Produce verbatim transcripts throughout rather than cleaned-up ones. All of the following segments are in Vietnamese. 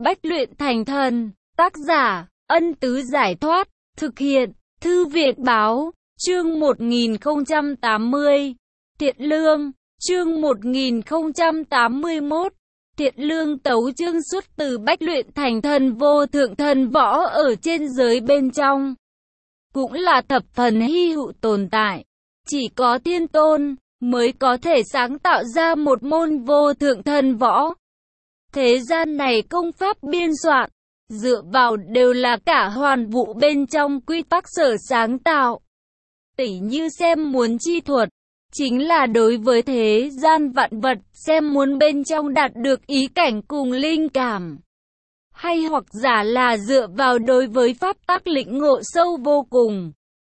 Bách luyện thành thần. Tác giả, Ân Tứ Giải Thoát. Thực hiện, Thư Viện Báo. Chương một nghìn không trăm tám mươi. Thiện Lương. Chương một nghìn không trăm tám mươi mốt. Thiện Lương tấu chương xuất từ Bách luyện thành thần vô thượng thần võ ở trên giới bên trong. Cũng là thập phần hy hữu tồn tại. Chỉ có Thiên Tôn mới có thể sáng tạo ra một môn vô thượng thần võ. Thế gian này công pháp biên soạn, dựa vào đều là cả hoàn vũ bên trong quy tắc sở sáng tạo. Tỉ như xem muốn chi thuật, chính là đối với thế gian vạn vật, xem muốn bên trong đạt được ý cảnh cùng linh cảm. Hay hoặc giả là dựa vào đối với pháp tắc lĩnh ngộ sâu vô cùng,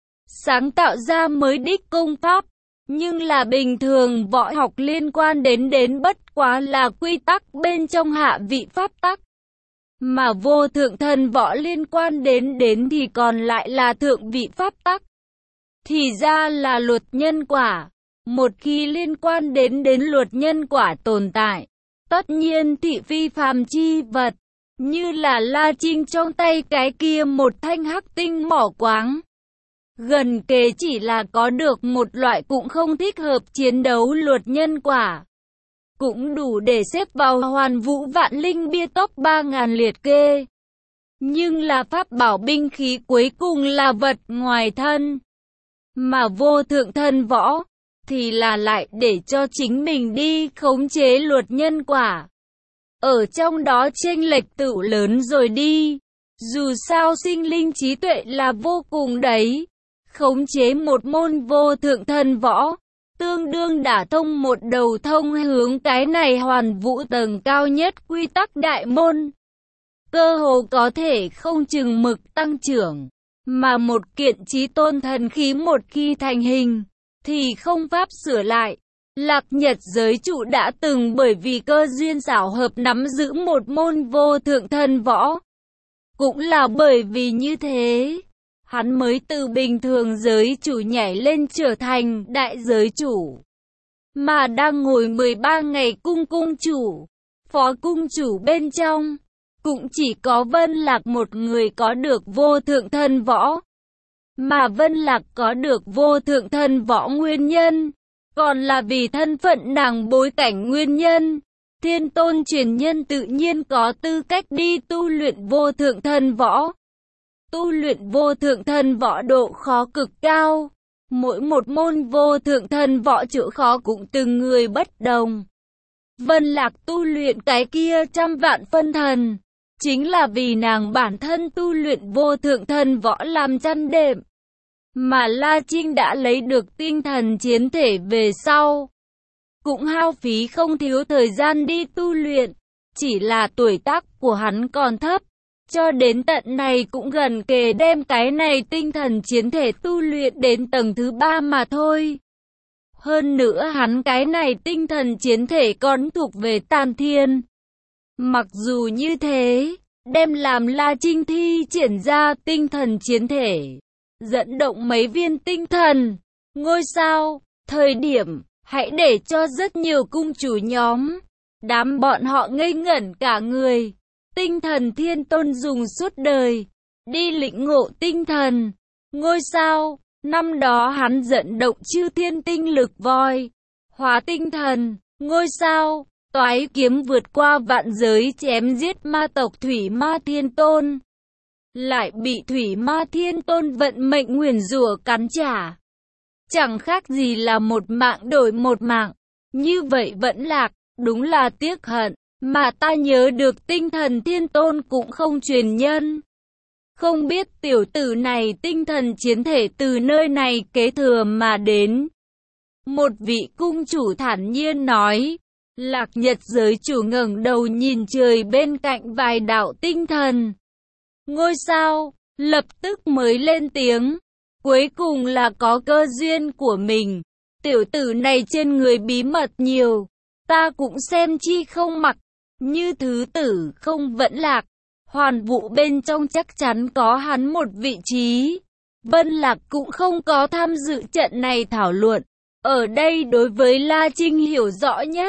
sáng tạo ra mới đích công pháp. Nhưng là bình thường võ học liên quan đến đến bất quá là quy tắc bên trong hạ vị pháp tắc. Mà vô thượng thần võ liên quan đến đến thì còn lại là thượng vị pháp tắc. Thì ra là luật nhân quả. Một khi liên quan đến đến luật nhân quả tồn tại, tất nhiên thị phi phàm chi vật, như là La Trinh trong tay cái kia một thanh hắc tinh mỏ quáng. Gần kề chỉ là có được một loại cũng không thích hợp chiến đấu luật nhân quả. Cũng đủ để xếp vào hoàn vũ vạn linh bia top ba ngàn liệt kê. Nhưng là pháp bảo binh khí cuối cùng là vật ngoài thân. Mà vô thượng thần võ thì là lại để cho chính mình đi khống chế luật nhân quả. Ở trong đó chênh lệch tự lớn rồi đi. Dù sao sinh linh trí tuệ là vô cùng đấy. Khống chế một môn vô thượng thần võ, tương đương đả thông một đầu thông hướng cái này hoàn vũ tầng cao nhất quy tắc đại môn. Cơ hồ có thể không chừng mực tăng trưởng, mà một kiện chí tôn thần khí một khi thành hình, thì không pháp sửa lại. Lạc Nhật giới chủ đã từng bởi vì cơ duyên xảo hợp nắm giữ một môn vô thượng thần võ. Cũng là bởi vì như thế, hắn mới từ bình thường giới chủ nhảy lên trở thành đại giới chủ. Mà đang ngồi mười ba ngày cung cung chủ, phó cung chủ bên trong, cũng chỉ có Vân Lạc một người có được vô thượng thần võ. Mà Vân Lạc có được vô thượng thần võ nguyên nhân, còn là vì thân phận nàng bối cảnh nguyên nhân. Thiên Tôn truyền nhân tự nhiên có tư cách đi tu luyện vô thượng thần võ. Tu luyện vô thượng thần võ độ khó cực cao. Mỗi một môn vô thượng thần võ chỗ khó cũng từng người bất đồng. Vân Lạc tu luyện cái kia trăm vạn phân thần, chính là vì nàng bản thân tu luyện vô thượng thần võ làm chăn đệm. Mà La Trinh đã lấy được tinh thần chiến thể về sau, cũng hao phí không thiếu thời gian đi tu luyện. Chỉ là tuổi tác của hắn còn thấp, cho đến tận này cũng gần kề đem cái này tinh thần chiến thể tu luyện đến tầng thứ ba mà thôi. Hơn nữa hắn cái này tinh thần chiến thể còn thuộc về Tàn Thiên. Mặc dù như thế, đem làm La Trinh thi triển ra tinh thần chiến thể, dẫn động mấy viên tinh thần ngôi sao, thời điểm hãy để cho rất nhiều cung chủ nhóm, đám bọn họ ngây ngẩn cả người. Tinh thần Thiên Tôn dùng suốt đời đi lĩnh ngộ tinh thần ngôi sao. Năm đó hắn dẫn động chư thiên tinh lực voi, hóa tinh thần ngôi sao, toái kiếm vượt qua vạn giới chém giết ma tộc Thủy Ma Thiên Tôn, lại bị Thủy Ma Thiên Tôn vận mệnh nguyền rủa cắn trả. Chẳng khác gì là một mạng đổi một mạng. Như vậy vẫn Lạc, đúng là tiếc hận. Mà ta nhớ được tinh thần Thiên Tôn cũng không truyền nhân. Không biết tiểu tử này tinh thần chiến thể từ nơi này kế thừa mà đến. Một vị cung chủ thản nhiên nói. Lạc Nhật giới chủ ngẩng đầu nhìn trời bên cạnh vài đạo tinh thần ngôi sao, lập tức mới lên tiếng. Cuối cùng là có cơ duyên của mình. Tiểu tử này trên người bí mật nhiều, ta cũng xem chi không mặc. Như thứ tử không vẫn Lạc, hoàn vũ bên trong chắc chắn có hắn một vị trí. Vân Lạc cũng không có tham dự trận này thảo luận. Ở đây đối với La Trinh hiểu rõ nhất,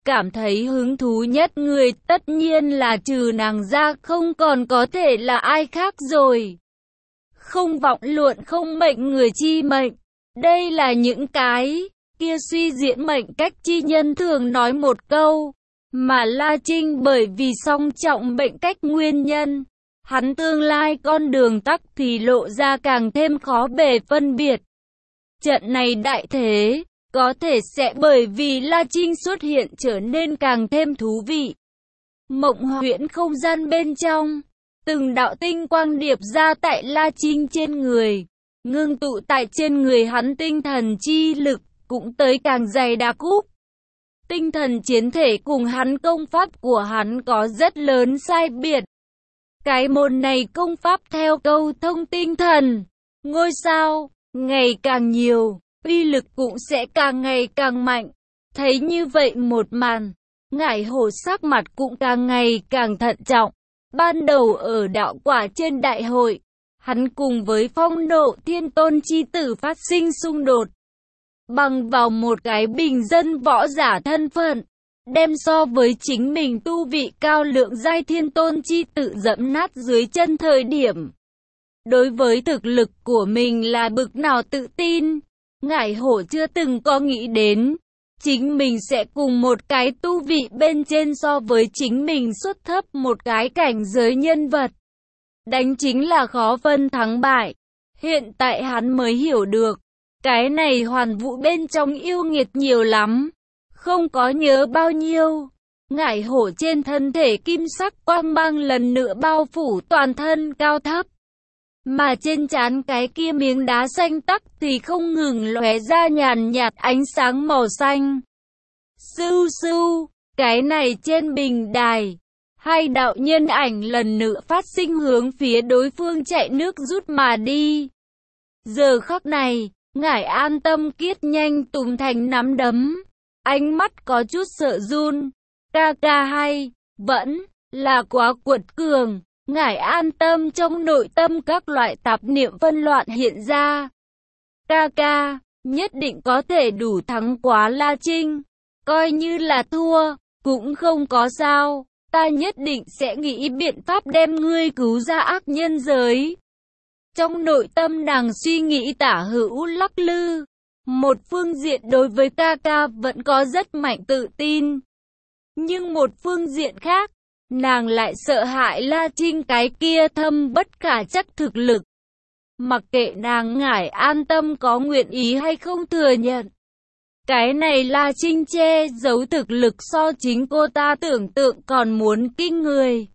cảm thấy hứng thú nhất người tất nhiên là trừ nàng ra không còn có thể là ai khác rồi. Không vọng luận không mệnh người chi mệnh. Đây là những cái kia suy diễn mệnh cách chi nhân thường nói một câu. Mà La Trinh bởi vì song trọng mệnh cách nguyên nhân, hắn tương lai con đường tắc thì lộ ra càng thêm khó bề phân biệt. Trận này đại thế, có thể sẽ bởi vì La Trinh xuất hiện trở nên càng thêm thú vị. Mộng huyễn không gian bên trong, từng đạo tinh quang điệp ra tại La Trinh trên người, ngưng tụ tại trên người hắn tinh thần chi lực, cũng tới càng dày đặc cúp. Tinh thần chiến thể cùng hắn công pháp của hắn có rất lớn sai biệt. Cái môn này công pháp theo câu thông tinh thần, ngôi sao, ngày càng nhiều, uy lực cũng sẽ càng ngày càng mạnh. Thấy như vậy một màn, Ngải Hổ sắc mặt cũng càng ngày càng thận trọng. Ban đầu ở đạo quả trên đại hội, hắn cùng với Phong Nộ Thiên Tôn chi tử phát sinh xung đột. Bằng vào một cái bình dân võ giả thân phận, đem so với chính mình tu vị cao lượng giai thiên tôn chi tự dẫm nát dưới chân thời điểm. Đối với thực lực của mình là bực nào tự tin, Ngải Hổ chưa từng có nghĩ đến, chính mình sẽ cùng một cái tu vị bên trên so với chính mình xuất thấp một cái cảnh giới nhân vật. Đánh chính là khó phân thắng bại. Hiện tại hắn mới hiểu được, cái này hoàn vũ bên trong yêu nghiệt nhiều lắm. Không có nhớ bao nhiêu, Ngải Hổ trên thân thể kim sắc quang mang lần nữa bao phủ toàn thân cao thấp. Mà trên trán cái kia miếng đá xanh tắc thì không ngừng lóe ra nhàn nhạt ánh sáng màu xanh. Sưu sưu, cái này trên bình đài, hai đạo nhân ảnh lần nữa phát sinh hướng phía đối phương chạy nước rút mà đi. Giờ khắc này, Ngải An Tâm kiết nhanh tùng thành nắm đấm, ánh mắt có chút sợ run. Ca ca hay, vẫn là quá quật cường. Ngải An Tâm trong nội tâm các loại tạp niệm phân loạn hiện ra. Ca ca, nhất định có thể đủ thắng quá La Trinh. Coi như là thua, cũng không có sao. Ta nhất định sẽ nghĩ biện pháp đem ngươi cứu ra ác nhân giới. Trong nội tâm nàng suy nghĩ tả hữu lắc lư. Một phương diện đối với ca ca vẫn có rất mạnh tự tin. Nhưng một phương diện khác, nàng lại sợ hãi La Trinh cái kia thâm bất khả chắc thực lực. Mặc kệ nàng Ngải An Tâm có nguyện ý hay không thừa nhận, cái này La Trinh che giấu thực lực so chính cô ta tưởng tượng còn muốn kinh người.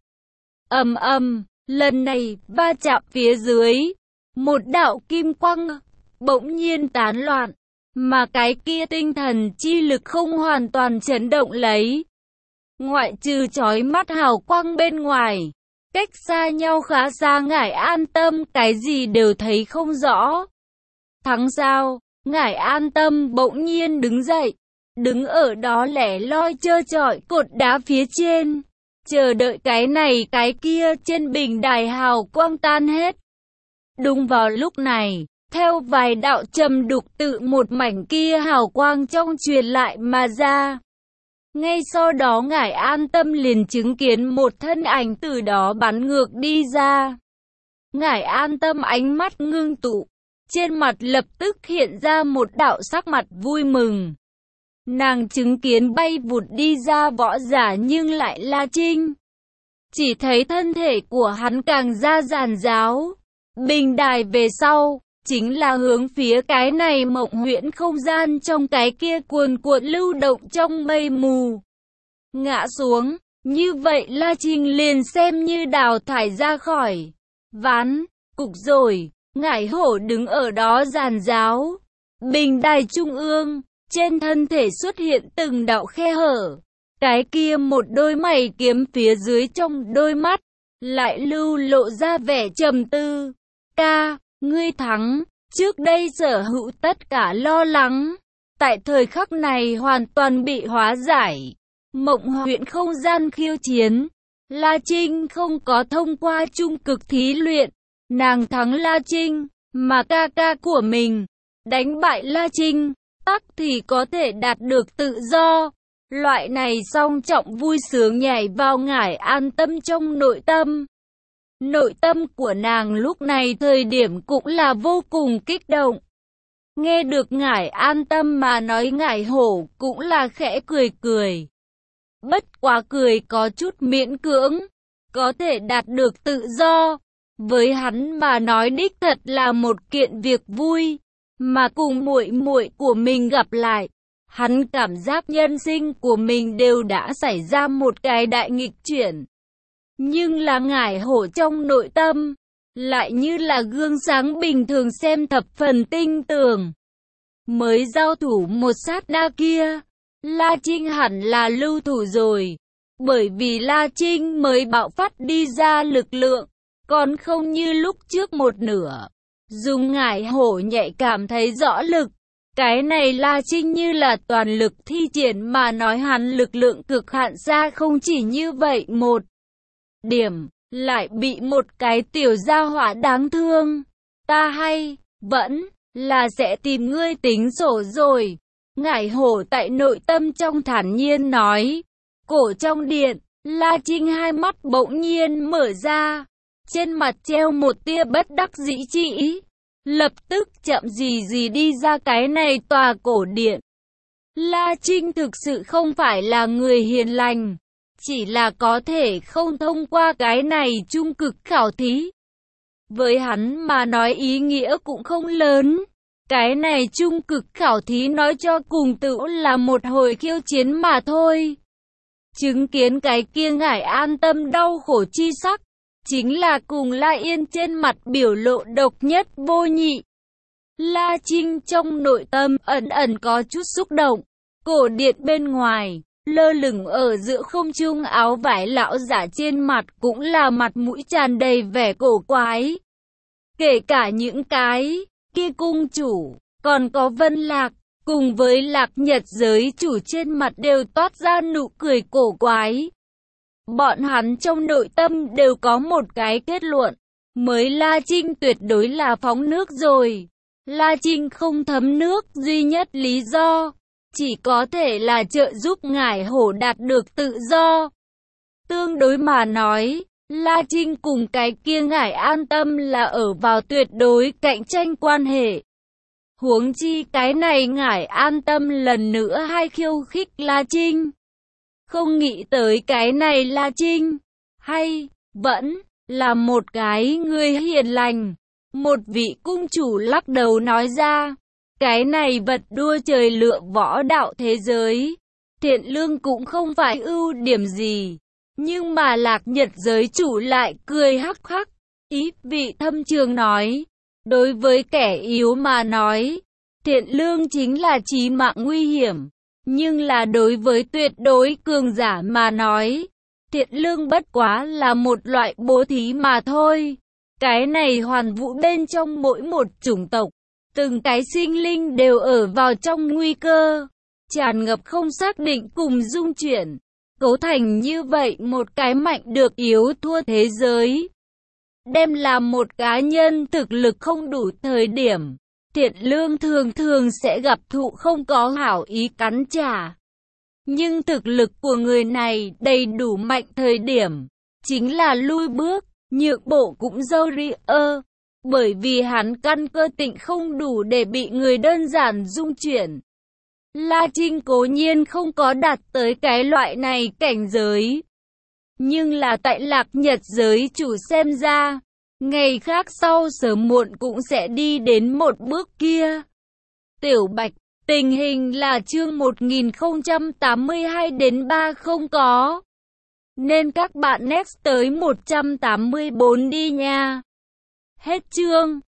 Ầm ầm, lần này va chạm phía dưới, một đạo kim quang bỗng nhiên tán loạn, mà cái kia tinh thần chi lực không hoàn toàn chấn động lấy. Ngoại trừ chói mắt hào quang bên ngoài, cách xa nhau khá xa Ngải An Tâm cái gì đều thấy không rõ. Thắng sao? Ngải An Tâm bỗng nhiên đứng dậy, đứng ở đó lẻ loi trơ trọi cột đá phía trên, chờ đợi cái này cái kia trên bình đài hào quang tan hết. Đúng vào lúc này, theo vài đạo trầm đục tự một mảnh kia hào quang trong truyền lại mà ra. Ngay sau đó Ngải An Tâm liền chứng kiến một thân ảnh từ đó bắn ngược đi ra. Ngải An Tâm ánh mắt ngưng tụ, trên mặt lập tức hiện ra một đạo sắc mặt vui mừng. Nàng chứng kiến bay vụt đi ra võ giả nhưng lại La Trinh. Chỉ thấy thân thể của hắn càng ra giàn giáo. Bình đài về sau, chính là hướng phía cái này mộng huyễn không gian trong cái kia cuồn cuộn lưu động trong mây mù. Ngã xuống, như vậy La Trinh liền xem như đào thải ra khỏi ván cục rồi. Ngải Hổ đứng ở đó giàn giáo. Bình đài trung ương, trên thân thể xuất hiện từng đạo khe hở. Cái kia một đôi mày kiếm phía dưới trong đôi mắt, lại lưu lộ ra vẻ trầm tư. Ca, ngươi thắng, trước đây sở hữu tất cả lo lắng. Tại thời khắc này hoàn toàn bị hóa giải. Mộng huyễn không gian khiêu chiến. La Trinh không có thông qua trung cực thí luyện. Nàng thắng La Trinh, mà ca ca của mình đánh bại La Trinh, tắc thì có thể đạt được tự do. Loại này song trọng vui sướng nhảy vào Ngải An Tâm trong nội tâm. Nội tâm của nàng lúc này thời điểm cũng là vô cùng kích động. Nghe được Ngải An Tâm mà nói, Ngải Hổ cũng là khẽ cười cười. Bất quá cười có chút miễn cưỡng, có thể đạt được tự do. Với hắn mà nói đích thật là một kiện việc vui, mà cùng muội muội của mình gặp lại. Hắn cảm giác nhân sinh của mình đều đã xảy ra một cái đại nghịch chuyển. Nhưng là Ngải Hổ trong nội tâm, lại như là gương sáng bình thường xem thập phần tinh tường. Mới giao thủ một sát na kia, La Trinh hẳn là lưu thủ rồi. Bởi vì La Trinh mới bạo phát đi ra lực lượng, còn không như lúc trước một nửa. Dùng Ngải Hổ nhạy cảm thấy rõ lực. Cái này La Trinh như là toàn lực thi triển mà nói, hắn lực lượng cực hạn ra không chỉ như vậy một điểm, lại bị một cái tiểu gia hỏa đáng thương. Ta hay, vẫn là sẽ tìm ngươi tính sổ rồi. Ngải Hổ tại nội tâm trong thản nhiên nói. Cổ trong điện, La Trinh hai mắt bỗng nhiên mở ra. Trên mặt treo một tia bất đắc dĩ chỉ. Lập tức chậm gì gì đi ra cái này tòa cổ điện. La Trinh thực sự không phải là người hiền lành, chỉ là có thể không thông qua cái này trung cực khảo thí. Với hắn mà nói ý nghĩa cũng không lớn. Cái này trung cực khảo thí nói cho cùng tự là một hồi khiêu chiến mà thôi. Chứng kiến cái kia Ngải An Tâm đau khổ chi sắc, chính là cùng La Yên trên mặt biểu lộ độc nhất vô nhị. La Trinh trong nội tâm ẩn ẩn có chút xúc động. Cổ điện bên ngoài, lơ lửng ở giữa không trung áo vải lão giả trên mặt cũng là mặt mũi tràn đầy vẻ cổ quái. Kể cả những cái kia cung chủ, còn có Vân Lạc, cùng với Lạc Nhật giới chủ trên mặt đều toát ra nụ cười cổ quái. Bọn hắn trong nội tâm đều có một cái kết luận, mới La Trinh tuyệt đối là phóng nước rồi. La Trinh không thấm nước duy nhất lý do, chỉ có thể là trợ giúp Ngải Hổ đạt được tự do. Tương đối mà nói, La Trinh cùng cái kia Ngải An Tâm là ở vào tuyệt đối cạnh tranh quan hệ. Huống chi cái này Ngải An Tâm lần nữa hay khiêu khích La Trinh. Không nghĩ tới cái này La Trinh, hay, vẫn, là một cái người hiền lành. Một vị cung chủ lắc đầu nói ra, cái này vật đua trời lựa võ đạo thế giới, thiện lương cũng không phải ưu điểm gì. Nhưng mà Lạc Nhật giới chủ lại cười hắc hắc, ý vị thâm trường nói, đối với kẻ yếu mà nói, thiện lương chính là chí mạng nguy hiểm. Nhưng là đối với tuyệt đối cường giả mà nói, thiện lương bất quá là một loại bố thí mà thôi. Cái này hoàn vũ bên trong mỗi một chủng tộc, từng cái sinh linh đều ở vào trong nguy cơ, tràn ngập không xác định cùng dung chuyển, cấu thành như vậy một cái mạnh được yếu thua thế giới. Đem làm một cá nhân thực lực không đủ thời điểm, thiện lương thường thường sẽ gặp thụ không có hảo ý cắn trả. Nhưng thực lực của người này đầy đủ mạnh thời điểm, chính là lui bước, nhượng bộ cũng dâu ri ơ. Bởi vì hắn căn cơ tịnh không đủ để bị người đơn giản dung chuyển. La Trinh cố nhiên không có đạt tới cái loại này cảnh giới. Nhưng là tại Lạc Nhật giới chủ xem ra, ngày khác sau sớm muộn cũng sẽ đi đến một bước kia. Tiểu Bạch, tình hình là chương một nghìn không trăm tám mươi hai đến ba không có. Nên các bạn next tới một trăm tám mươi bốn đi nha. Hết chương.